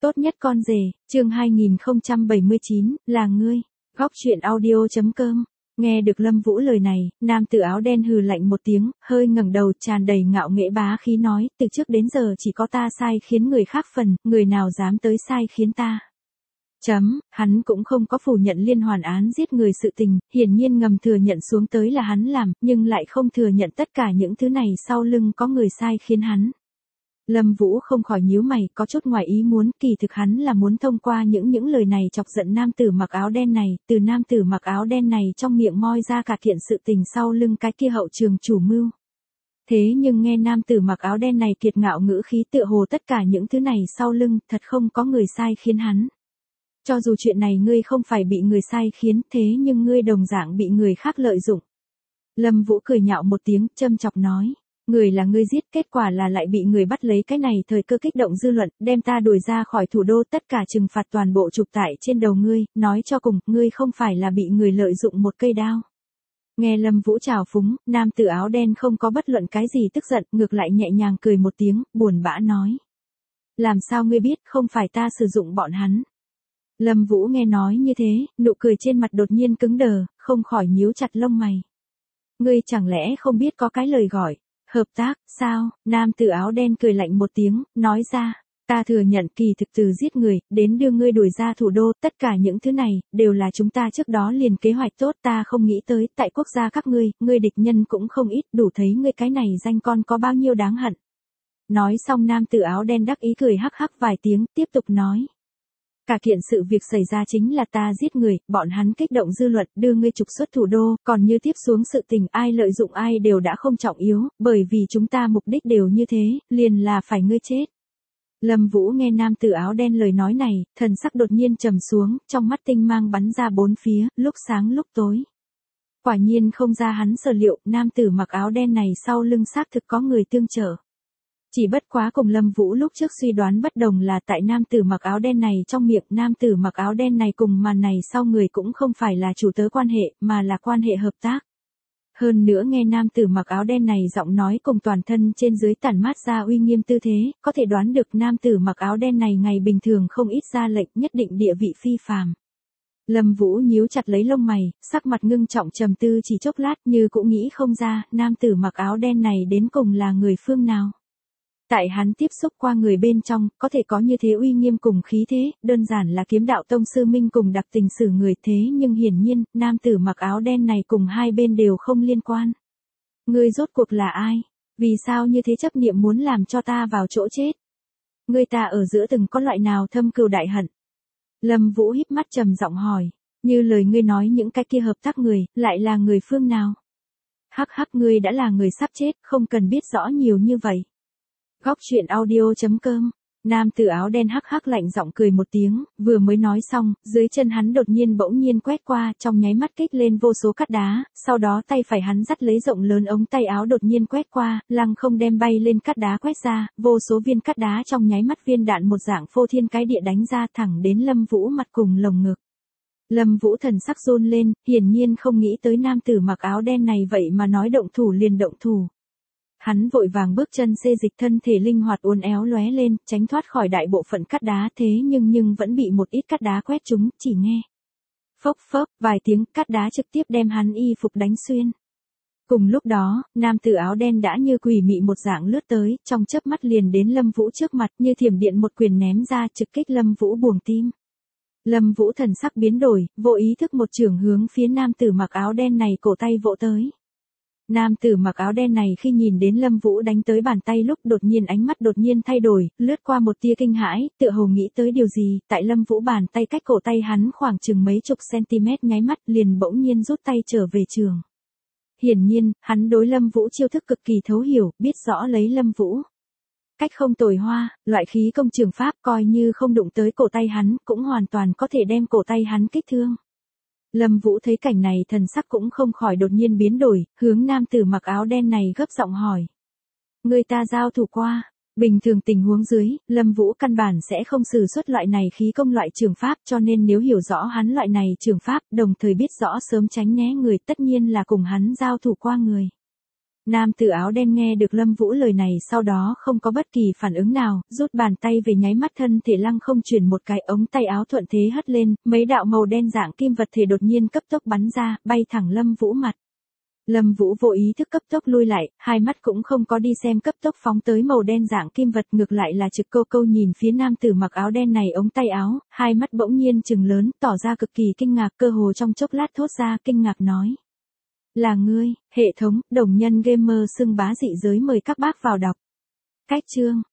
Tốt nhất con rể, chương 2079, là ngươi. Góc truyện audio.com. Nghe được Lâm Vũ lời này, nam tử áo đen hừ lạnh một tiếng, hơi ngẩng đầu tràn đầy ngạo nghễ bá khí nói, từ trước đến giờ chỉ có ta sai khiến người khác phần, người nào dám tới sai khiến ta. Hắn cũng không có phủ nhận liên hoàn án giết người sự tình, hiển nhiên ngầm thừa nhận xuống tới là hắn làm, nhưng lại không thừa nhận tất cả những thứ này sau lưng có người sai khiến hắn. Lâm Vũ không khỏi nhíu mày, có chút ngoài ý muốn, kỳ thực hắn là muốn thông qua những lời này chọc giận nam tử mặc áo đen này, từ nam tử mặc áo đen này trong miệng moi ra cả kiện sự tình sau lưng cái kia hậu trường chủ mưu. Thế nhưng nghe nam tử mặc áo đen này kiệt ngạo ngữ khí tựa hồ tất cả những thứ này sau lưng, thật không có người sai khiến hắn. Cho dù chuyện này ngươi không phải bị người sai khiến, thế nhưng ngươi đồng dạng bị người khác lợi dụng. Lâm Vũ cười nhạo một tiếng, châm chọc nói. Người là ngươi giết, kết quả là lại bị người bắt lấy, cái này thời cơ kích động dư luận, đem ta đuổi ra khỏi thủ đô, tất cả trừng phạt toàn bộ chụp tại trên đầu ngươi, nói cho cùng, ngươi không phải là bị người lợi dụng một cây đao. Nghe Lâm Vũ trào phúng, nam tử áo đen không có bất luận cái gì tức giận, ngược lại nhẹ nhàng cười một tiếng, buồn bã nói. Làm sao ngươi biết không phải ta sử dụng bọn hắn? Lâm Vũ nghe nói như thế, nụ cười trên mặt đột nhiên cứng đờ, không khỏi nhíu chặt lông mày. Ngươi chẳng lẽ không biết có cái lời gọi hợp tác, sao? Nam tử áo đen cười lạnh một tiếng, nói ra, ta thừa nhận kỳ thực từ giết người, đến đưa ngươi đuổi ra thủ đô, tất cả những thứ này, đều là chúng ta trước đó liền kế hoạch tốt, ta không nghĩ tới, tại quốc gia các ngươi địch nhân cũng không ít, đủ thấy ngươi cái này danh con có bao nhiêu đáng hận. Nói xong nam tử áo đen đắc ý cười hắc hắc vài tiếng, tiếp tục nói. Cả kiện sự việc xảy ra chính là ta giết người, bọn hắn kích động dư luận, đưa ngươi trục xuất thủ đô, còn như tiếp xuống sự tình ai lợi dụng ai đều đã không trọng yếu, bởi vì chúng ta mục đích đều như thế, liền là phải ngươi chết. Lâm Vũ nghe nam tử áo đen lời nói này, thần sắc đột nhiên trầm xuống, trong mắt tinh mang bắn ra bốn phía, lúc sáng lúc tối. Quả nhiên không ra hắn sở liệu, nam tử mặc áo đen này sau lưng xác thực có người tương trợ. Chỉ bất quá cùng Lâm Vũ lúc trước suy đoán bất đồng là tại nam tử mặc áo đen này trong miệng nam tử mặc áo đen này cùng màn này sau người cũng không phải là chủ tớ quan hệ mà là quan hệ hợp tác. Hơn nữa nghe nam tử mặc áo đen này giọng nói cùng toàn thân trên dưới tản mát ra uy nghiêm tư thế, có thể đoán được nam tử mặc áo đen này ngày bình thường không ít ra lệnh nhất định địa vị phi phàm. Lâm Vũ nhíu chặt lấy lông mày, sắc mặt ngưng trọng trầm tư chỉ chốc lát như cũng nghĩ không ra nam tử mặc áo đen này đến cùng là người phương nào. Tại hắn tiếp xúc qua người bên trong, có thể có như thế uy nghiêm cùng khí thế, đơn giản là kiếm đạo tông sư minh cùng đặc tình xử người thế nhưng hiển nhiên, nam tử mặc áo đen này cùng hai bên đều không liên quan. Ngươi rốt cuộc là ai? Vì sao như thế chấp niệm muốn làm cho ta vào chỗ chết? Ngươi ta ở giữa từng có loại nào thâm cừu đại hận? Lâm Vũ híp mắt trầm giọng hỏi, như lời ngươi nói những cái kia hợp tác người, lại là người phương nào? Hắc hắc ngươi đã là người sắp chết, không cần biết rõ nhiều như vậy. Góc truyện audio.com. Nam tử áo đen hắc hắc lạnh giọng cười một tiếng, vừa mới nói xong, dưới chân hắn đột nhiên bỗng nhiên quét qua, trong nháy mắt kích lên vô số cát đá, sau đó tay phải hắn dắt lấy rộng lớn ống tay áo đột nhiên quét qua, lăng không đem bay lên cát đá quét ra, vô số viên cát đá trong nháy mắt viên đạn một dạng phô thiên cái địa đánh ra thẳng đến Lâm Vũ mặt cùng lồng ngực. Lâm Vũ thần sắc run lên, hiển nhiên không nghĩ tới nam tử mặc áo đen này vậy mà nói động thủ liền động thủ. Hắn vội vàng bước chân xê dịch thân thể linh hoạt uốn éo lóe lên, tránh thoát khỏi đại bộ phận cát đá thế nhưng vẫn bị một ít cát đá quét trúng, chỉ nghe. Phốc phốc, vài tiếng cát đá trực tiếp đem hắn y phục đánh xuyên. Cùng lúc đó, nam tử áo đen đã như quỷ mị một dạng lướt tới, trong chớp mắt liền đến Lâm Vũ trước mặt như thiểm điện một quyền ném ra trực kích Lâm Vũ buồng tim. Lâm Vũ thần sắc biến đổi, vô ý thức một chưởng hướng phía nam tử mặc áo đen này cổ tay vỗ tới. Nam tử mặc áo đen này khi nhìn đến Lâm Vũ đánh tới bàn tay lúc đột nhiên ánh mắt đột nhiên thay đổi, lướt qua một tia kinh hãi, tựa hồ nghĩ tới điều gì, tại Lâm Vũ bàn tay cách cổ tay hắn khoảng chừng mấy chục cm nháy mắt liền bỗng nhiên rút tay trở về trường. Hiển nhiên, hắn đối Lâm Vũ chiêu thức cực kỳ thấu hiểu, biết rõ lấy Lâm Vũ. Cách không tồi hoa, loại khí công trường pháp coi như không đụng tới cổ tay hắn, cũng hoàn toàn có thể đem cổ tay hắn kích thương. Lâm Vũ thấy cảnh này thần sắc cũng không khỏi đột nhiên biến đổi, hướng nam tử mặc áo đen này gấp giọng hỏi. Người ta giao thủ qua, bình thường tình huống dưới, Lâm Vũ căn bản sẽ không sử xuất loại này khí công loại trường pháp cho nên nếu hiểu rõ hắn loại này trường pháp, đồng thời biết rõ sớm tránh né người tất nhiên là cùng hắn giao thủ qua người. Nam tử áo đen nghe được Lâm Vũ lời này sau đó không có bất kỳ phản ứng nào, rút bàn tay về nháy mắt thân thể lăng không chuyển một cái ống tay áo thuận thế hất lên, mấy đạo màu đen dạng kim vật thể đột nhiên cấp tốc bắn ra, bay thẳng Lâm Vũ mặt. Lâm Vũ vô ý thức cấp tốc lui lại, hai mắt cũng không có đi xem cấp tốc phóng tới màu đen dạng kim vật, ngược lại là trực câu câu nhìn phía nam tử mặc áo đen này ống tay áo, hai mắt bỗng nhiên trừng lớn, tỏ ra cực kỳ kinh ngạc, cơ hồ trong chốc lát thốt ra kinh ngạc nói. Là ngươi, hệ thống, đồng nhân gamer xưng bá dị giới mời các bác vào đọc. Cách chương.